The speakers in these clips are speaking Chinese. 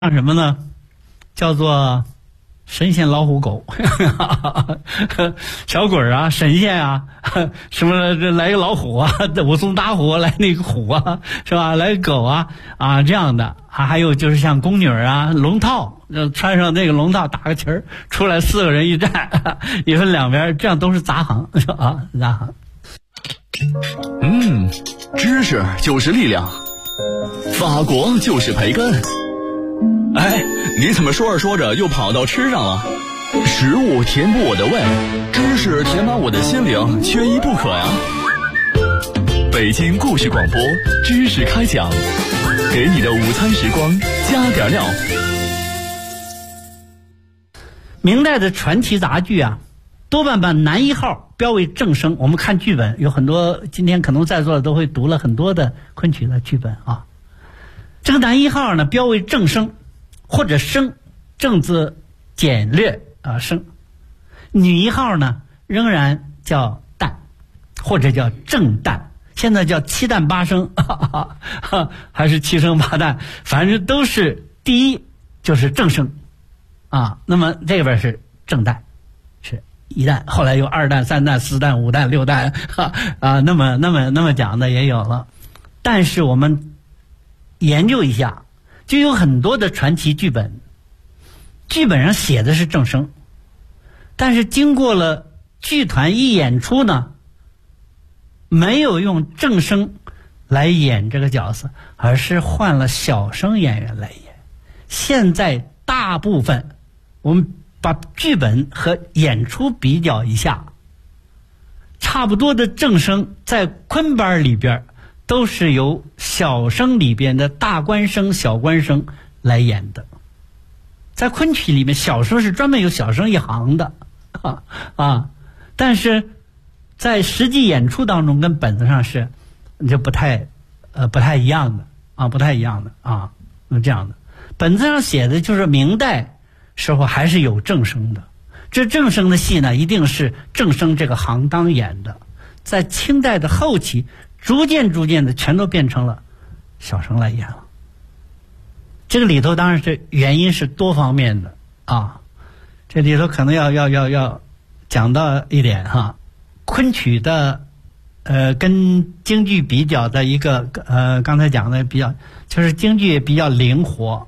像什么呢？叫做神仙老虎狗小鬼啊，神仙啊，什么这来个老虎啊，武松打虎来那个虎啊，是吧？来个狗啊这样的啊，还有就是像宫女啊，龙套，穿上那个龙套打个旗儿出来，4个人一站，一分两边，这样都是杂行啊，杂行。 知识就是力量，法国就是培根。哎，你怎么说着说着又跑到吃上了？食物填补我的胃，知识填满我的心灵，缺一不可呀。北京故事广播，知识开讲，给你的午餐时光加点料。 明代的传奇杂剧啊，多半把男一号标为正声。我们看剧本，有很多今天可能在座的都会读了很多的昆曲的剧本啊。这个男一号呢，标为正声或者声，正字简略啊声。女一号呢，仍然叫旦或者叫正旦，现在叫7旦8声还是7声8旦，反正都是第一就是正声啊。那么这边是正旦，是1旦，后来有2旦、3旦、4旦、5旦、6旦啊，那么讲的也有了。但是我们研究一下，就有很多的传奇剧本，剧本上写的是正声，但是经过了剧团一演出呢，没有用正声来演这个角色，而是换了小生演员来演。现在大部分我们把剧本和演出比较一下，差不多的正声在昆班里边都是由小生里边的大官生、小官生来演的。在昆曲里面，小生是专门有小生一行的但是在实际演出当中跟本子上是就不太一样的这样的。本子上写的就是明代时候还是有正声的，这正声的戏呢，一定是正声这个行当演的。在清代的后期，逐渐的全都变成了小生来演了。这个里头当然是原因是多方面的啊，这里头可能要讲到一点哈，昆曲的跟京剧比较的一个刚才讲的比较，就是京剧比较灵活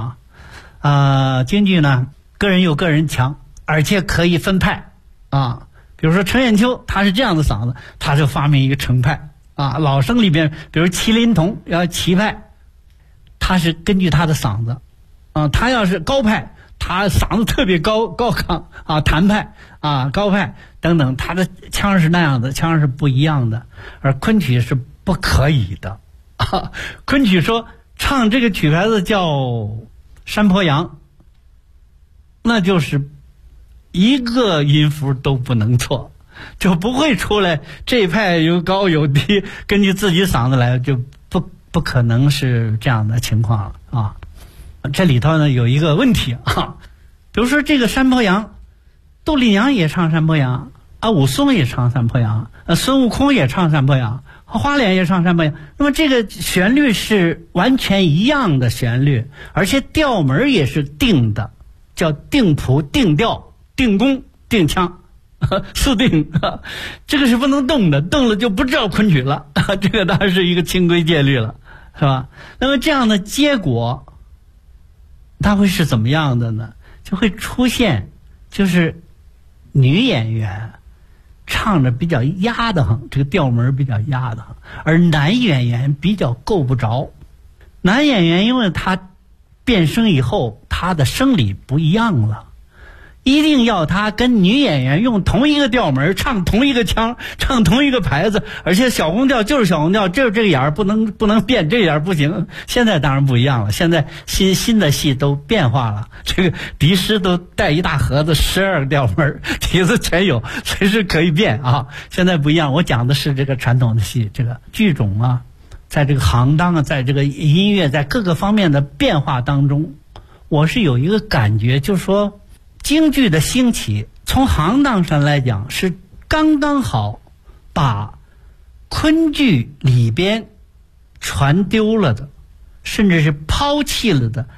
京剧呢个人有个人强，而且可以分派啊。比如说程砚秋他是这样的嗓子，他就发明一个程派老生里边，比如麒麟童要齐派，他是根据他的嗓子他要是高派，他嗓子特别高亢谭派高派等等，他的腔是那样的，腔是不一样的。而昆曲是不可以的昆曲说唱这个曲牌子叫山坡羊，那就是一个音符都不能错，就不会出来这一派有高有低，根据自己嗓子来，就不可能是这样的情况这里头呢有一个问题比如说这个山坡羊，杜丽娘也唱山坡羊武松也唱山坡羊孙悟空也唱山坡羊，花脸也唱山坡羊。那么这个旋律是完全一样的旋律，而且调门也是定的，叫定谱、定调、定功、定腔四定这个是不能动的，动了就不知道昆曲了这个当然是一个清规戒律了，是吧？那么这样的结果它会是怎么样的呢？就会出现就是女演员唱着比较压得很，这个调门比较压得很，而男演员比较够不着。男演员因为他变声以后，他的生理不一样了，一定要他跟女演员用同一个调门，唱同一个腔，唱同一个牌子，而且小红调就是小红调，就是这个眼儿不能变，这个眼儿不行。现在当然不一样了，现在新的戏都变化了，这个笛师都带一大盒子12个调门，笛子全有，随时可以变现在不一样，我讲的是这个传统的戏，这个剧种在这个行当在这个音乐在各个方面的变化当中，我是有一个感觉，就是说京剧的兴起从行当上来讲是刚刚好把昆剧里边传丢了的，甚至是抛弃了的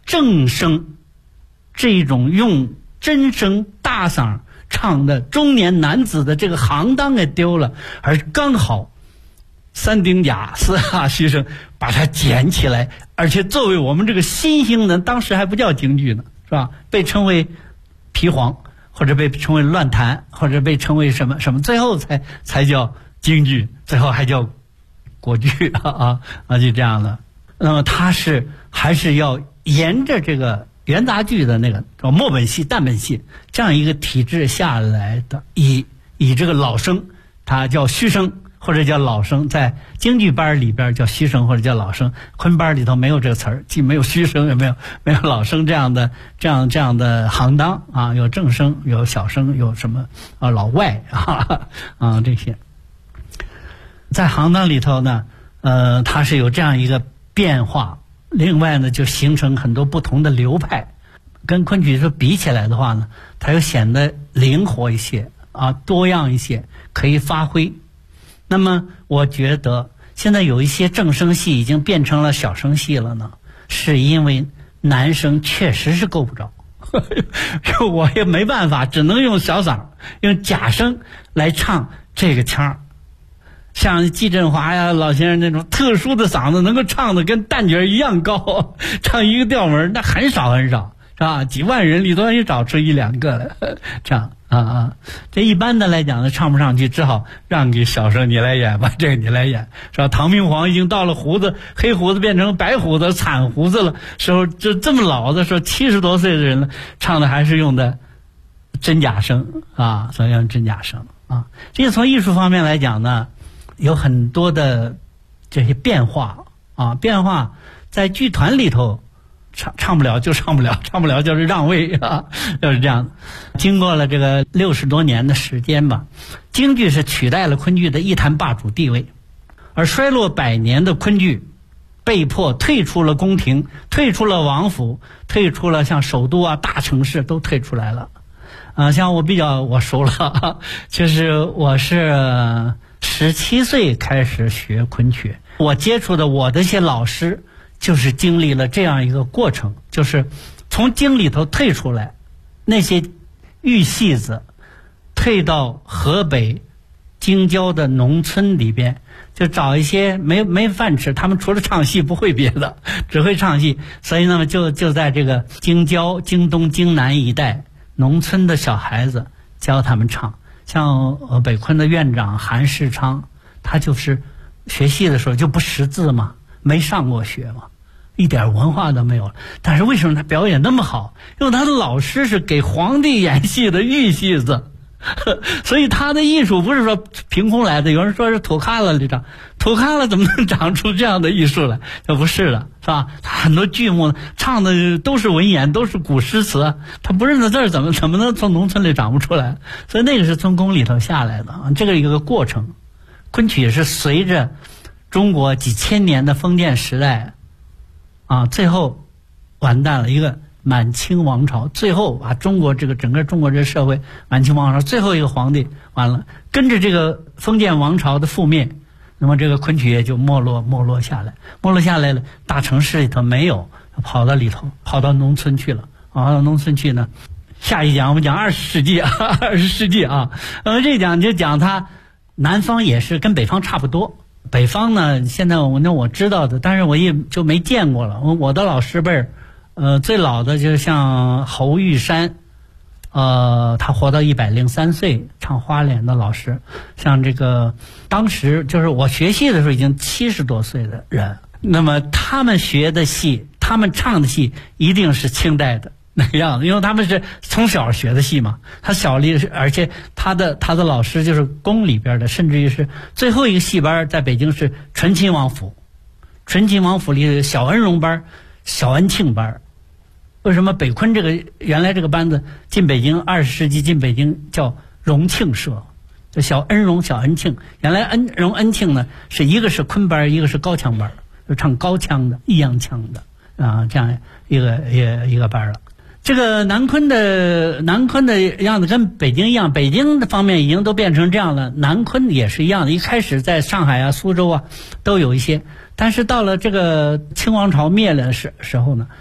正声这种用真声大嗓唱的中年男子的这个行当给丢了，而刚好三丁甲四大须生把它捡起来，而且作为我们这个新兴的，当时还不叫京剧呢，是吧？被称为皮黄，或者被称为乱弹，或者被称为什么什么，最后才叫京剧，最后还叫国剧就这样的。那么它还是要沿着这个元杂剧的那个末本戏、旦本戏这样一个体制下来的，以这个老生，它叫虚生或者叫老生，在京剧班里边叫虚生或者叫老生，昆班里头没有这个词儿，既没有虚生也没有老生这样的行当啊，有正生，有小生，有什么老外这些，在行当里头呢，它是有这样一个变化。另外呢，就形成很多不同的流派，跟昆曲说比起来的话呢，它又显得灵活一些多样一些，可以发挥。那么我觉得现在有一些正声戏已经变成了小生戏了呢，是因为男生确实是够不着我也没办法，只能用小嗓，用假声来唱这个腔。像季振华呀、老先生那种特殊的嗓子，能够唱的跟旦角一样高，唱一个调门那很少很少，是吧？几万人里头也找出一两个来唱这一般的来讲呢，唱不上去，只好让给小生你来演吧，这个你来演，是吧？唐明皇已经到了黑胡子变成白胡子、惨胡子了时候，就这么老的时候，70多岁的人了，唱的还是用的真假声所以用真假声这个从艺术方面来讲呢，有很多的这些变化变化在剧团里头唱不了就唱不了，唱不了就是让位就是这样。经过了这个60多年的时间吧，京剧是取代了昆剧的一坛霸主地位，而衰落100年的昆剧被迫退出了宫廷，退出了王府，退出了像首都大城市都退出来了像我熟了其实我是17岁开始学昆曲，我接触的我的一些老师就是经历了这样一个过程，就是从京里头退出来，那些玉戏子退到河北京郊的农村里边，就找一些没饭吃，他们除了唱戏不会别的，只会唱戏，所以那么就在这个京郊、京东、京南一带农村的小孩子教他们唱。像北昆的院长韩世昌，他就是学戏的时候就不识字嘛，没上过学嘛，一点文化都没有，但是为什么他表演那么好？因为他的老师是给皇帝演戏的玉戏子所以他的艺术不是说凭空来的。有人说是土卡了里长，土卡了怎么能长出这样的艺术来？这不是的，是吧？他很多剧目唱的都是文言，都是古诗词，他不认得字怎么能从农村里长不出来？所以那个是从宫里头下来的这个一个过程。昆曲也是随着中国几千年的封建时代最后完蛋了，一个满清王朝，最后把整个中国这社会，满清王朝最后一个皇帝完了，跟着这个封建王朝的覆灭，那么这个昆曲也就没落下来了。大城市里头没有，跑到农村去了到农村去呢。下一讲我们讲20世纪这一讲就讲它南方也是跟北方差不多。北方呢，现在我知道的，但是我也就没见过了。我的老师辈最老的就像侯玉山，他活到103岁，唱花脸的老师。像这个当时就是我学戏的时候已经70多岁的人，那么他们学的戏，他们唱的戏一定是清代的那个样子，因为他们是从小学的戏嘛。他而且他的老师就是宫里边的，甚至于是最后一个戏班在北京是纯亲王府里的小恩荣班、小恩庆班。为什么北昆原来这个班子进北京20世纪进北京叫荣庆社，就小恩荣、小恩庆。原来恩荣、恩庆呢是一个是昆班，一个是高腔班，就唱高腔的、抑扬腔的这样一个班了。这个南昆的样子跟北京一样，北京的方面已经都变成这样了，南昆也是一样的。一开始在上海苏州都有一些，但是到了这个清王朝灭了的时候呢，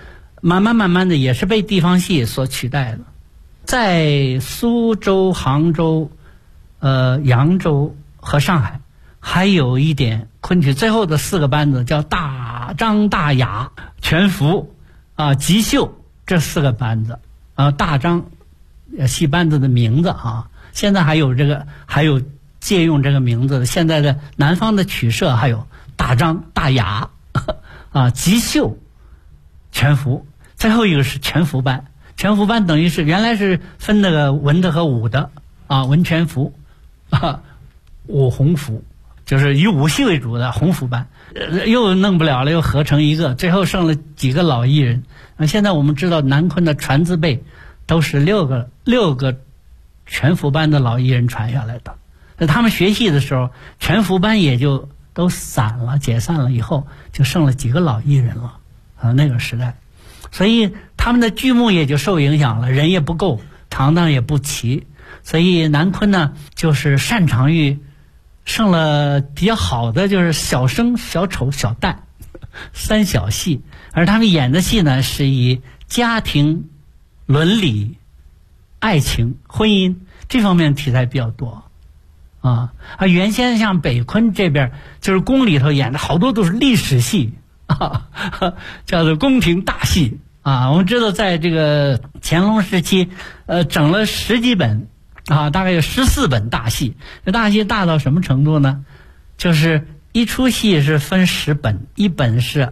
慢慢的也是被地方戏所取代的。在苏州、杭州、扬州和上海，还有一点昆曲最后的4个班子叫大张、大雅、全福吉秀，这4个班子大张戏班子的名字现在还有借用这个名字的。现在的南方的曲社还有大张、大雅吉秀、全福，最后一个是全福班。全福班等于是原来是分那个文的和武的文全福武红福，就是以武戏为主的红福班，又弄不了了，又合成一个，最后剩了几个老艺人。现在我们知道南昆的传字辈都是六个全福班的老艺人传下来的。那他们学戏的时候，全福班也就都散了，解散了以后，就剩了几个老艺人了那个时代。所以他们的剧目也就受影响了，人也不够，行当也不齐。所以南昆呢，就是擅长于剩了比较好的就是小生、小丑、小旦3小戏，而他们演的戏呢是以家庭、伦理、爱情、婚姻这方面题材比较多原先像北昆这边就是宫里头演的好多都是历史戏叫做宫廷大戏我们知道在这个乾隆时期整了10几本大概有14本大戏。这大戏大到什么程度呢？就是一出戏是分10本，1本是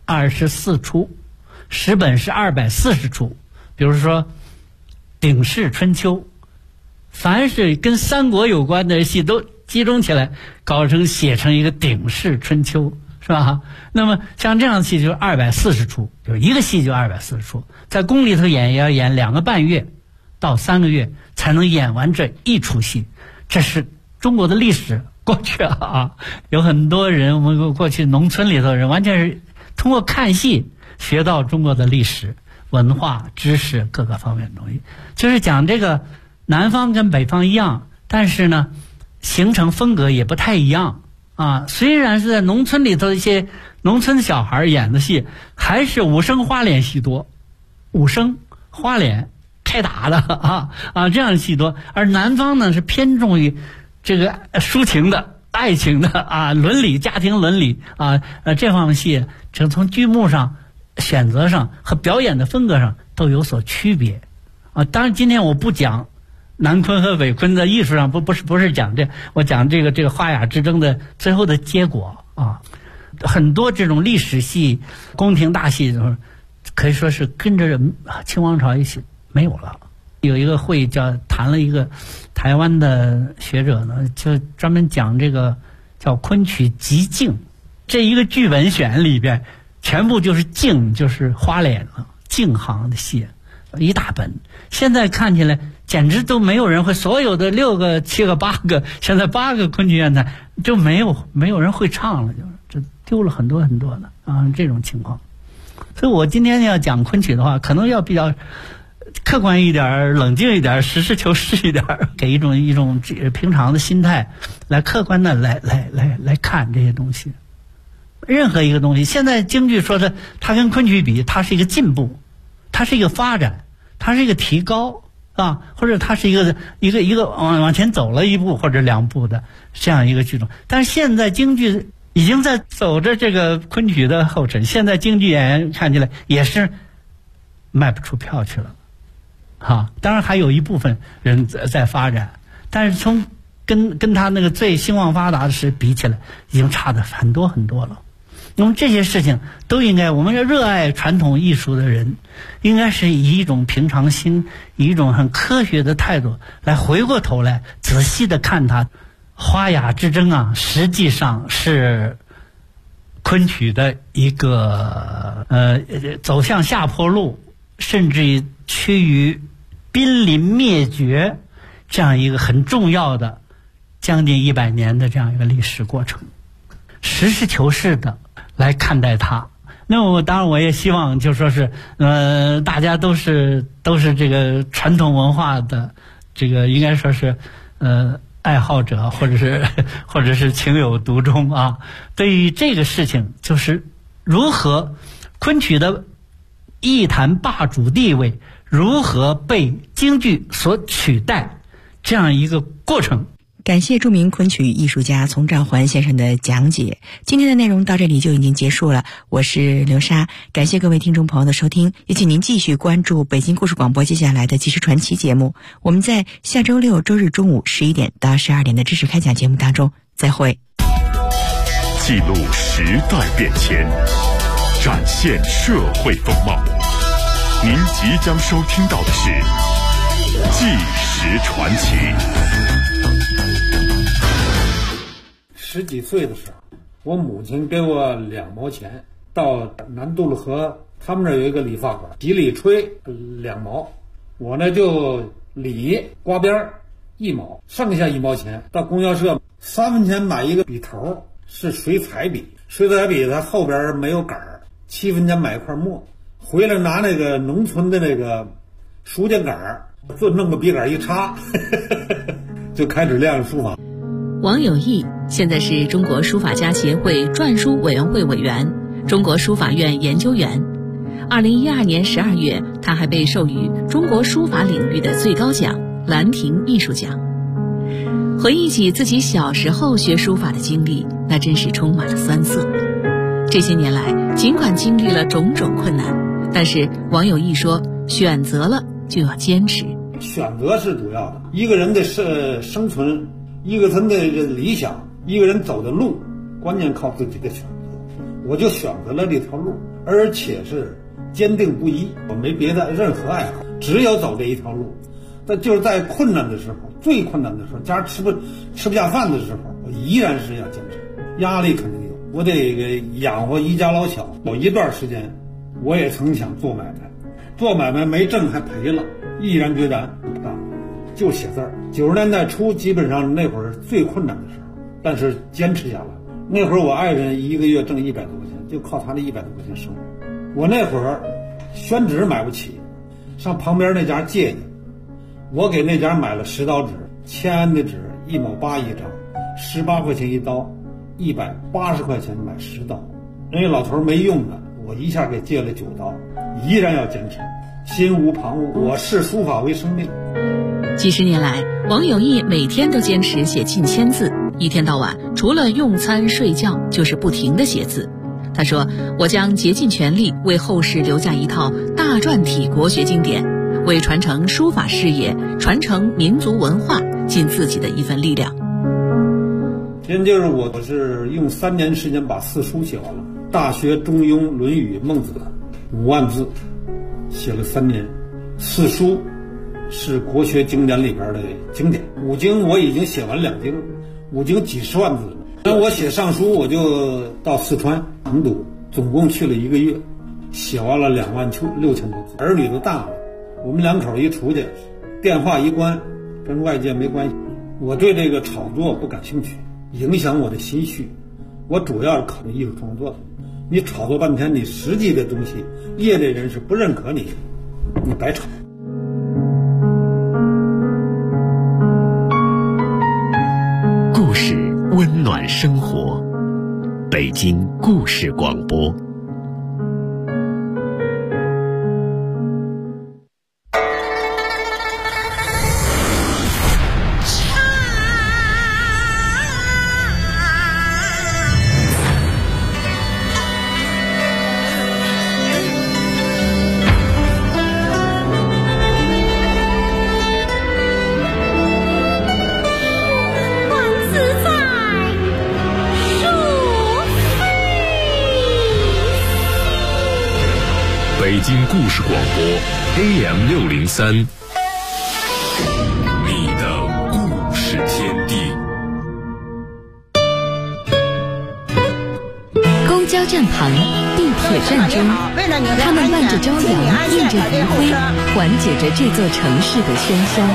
24出，10本是240出。比如说鼎式春秋，凡是跟三国有关的戏都集中起来写成一个鼎式春秋，是吧？那么像这样的戏就是240出，就是一个戏就240出，在宫里头演也要演2个半月到3个月才能演完这一出戏。这是中国的历史。过去有很多人，我们过去农村里头的人完全是通过看戏学到中国的历史、文化、知识各个方面的东西。就是讲这个南方跟北方一样，但是呢形成风格也不太一样虽然是在农村里头一些农村小孩演的戏还是武生花脸戏多，武生花脸开打的这样的戏多。而南方呢是偏重于这个抒情的、爱情的伦理、家庭伦理这方面戏，这从剧目上、选择上和表演的风格上都有所区别当然今天我不讲南昆和北昆的艺术上，不是讲这，我讲这个花雅之争的最后的结果很多这种历史戏、宫廷大戏可以说是跟着清王朝一起没有了。有一个会谈了一个台湾的学者呢，就专门讲这个叫昆曲集镜，这一个剧本选里边全部就是镜，就是花脸镜行的戏一大本。现在看起来简直都没有人会，所有的6个、7个、8个，现在8个昆曲院台就没有人会唱了，就丢了很多很多的这种情况。所以我今天要讲昆曲的话，可能要比较客观一点、冷静一点、实事求是一点，给一种平常的心态来客观的来看这些东西。任何一个东西，现在京剧说它跟昆曲比，它是一个进步，它是一个发展，它是一个提高或者它是一个往前走了1步或者2步的这样一个剧种。但是现在京剧已经在走着这个昆曲的后尘，现在京剧演员看起来也是卖不出票去了当然还有一部分人在发展，但是从跟他那个最兴旺发达的时比起来，已经差的很多很多了。那么这些事情都应该，我们要热爱传统艺术的人，应该是以一种平常心，以一种很科学的态度来回过头来仔细的看它。花雅之争实际上是昆曲的一个走向下坡路，甚至于趋于濒临灭绝这样一个很重要的将近100年的这样一个历史过程，实事求是的来看待它。那么当然我也希望就说是大家都是这个传统文化的这个应该说是爱好者，或者是情有独钟对于这个事情，就是如何昆曲的艺坛霸主地位如何被京剧所取代这样一个过程。 感谢著名昆曲艺术家丛兆环先生的讲解。今天的内容到这里就已经结束了，我是刘莎，感谢各位听众朋友的收听，也请您继续关注北京故事广播接下来的纪实传奇节目。我们在下周六周日中午11点到12点的知识开讲节目当中再会。 记录时代变迁，展现社会风貌。您即将收听到的是纪实传奇。 10几岁的时候，我母亲给我2毛钱，到南渡路河，他们那儿有一个理发馆，洗理吹2毛，我呢就理刮边1毛，剩下1毛钱到供销社3分钱买一个笔头，是水彩笔，水彩笔它后边没有杆儿，7分钱买一块墨，回来拿那个农村的那个书架杆儿，就弄个笔杆一插就开始练书法。 王有义现在是中国书法家协会篆书委员会委员、中国书法院研究员。2012年12月，他还被授予中国书法领域的最高奖兰亭艺术奖。回忆起自己小时候学书法的经历，那真是充满了酸涩。这些年来，尽管经历了种种困难，但是王有义说，选择了就要坚持。 选择是主要的，一个人的生存，一个人的理想，一个人走的路，关键靠自己的选择。我就选择了这条路，而且是坚定不移，我没别的任何爱好，只有走这一条路。但就是在困难的时候，最困难的时候，家吃不下饭的时候，我依然是要坚持。压力肯定有，我得养活一家老小。有一段时间，我也曾想做买卖，做买卖没挣还赔了，毅然决然不干，就写字儿。90年代初，基本上那会儿最困难的时候，但是坚持下来。那会儿我爱人一个月挣100多块钱，就靠他那100多块钱生活。我那会儿宣纸买不起，上旁边那家借去，我给那家买了10刀纸，签安的纸1毛8一张，18块钱一刀，180块钱买10刀。人家老头没用的，我一下给借了9刀，依然要坚持，心无旁骛，我视书法为生命。 几十年来，王有义每天都坚持写近1000字，一天到晚除了用餐睡觉就是不停地写字。他说，我将竭尽全力为后世留下一套大篆体国学经典，为传承书法事业、传承民族文化尽自己的一份力量。 今天就是我是用3年时间把4书写完了，《大学》《中庸》《论语》《孟子》5万字，写了3年。4书是国学经典里边的经典，5经我已经写完2经，5经几十万字了。那我写上书，我就到四川成都，总共去了1个月，写完了26000多字。儿女都大了，我们2口一出去，电话一关，跟外界没关系。我对这个炒作不感兴趣，影响我的心绪。我主要是考虑艺术创作的。你炒作半天，你实际的东西，业内人士不认可你，你白炒。 故事温暖生活，北京故事广播。北京故事广播 AM603， 你的故事天地。 公交站旁，地铁站中，他们伴着朝阳，映着余晖，缓解着这座城市的喧嚣。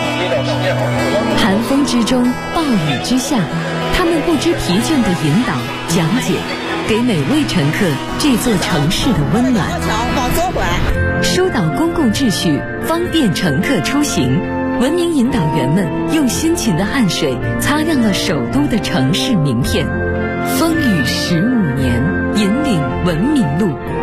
寒风之中，暴雨之下，他们不知疲倦地引导、讲解，给每位乘客这座城市的温暖。疏导公共秩序，方便乘客出行。文明引导员们用辛勤的汗水擦亮了首都的城市名片。风雨15年，引领文明路。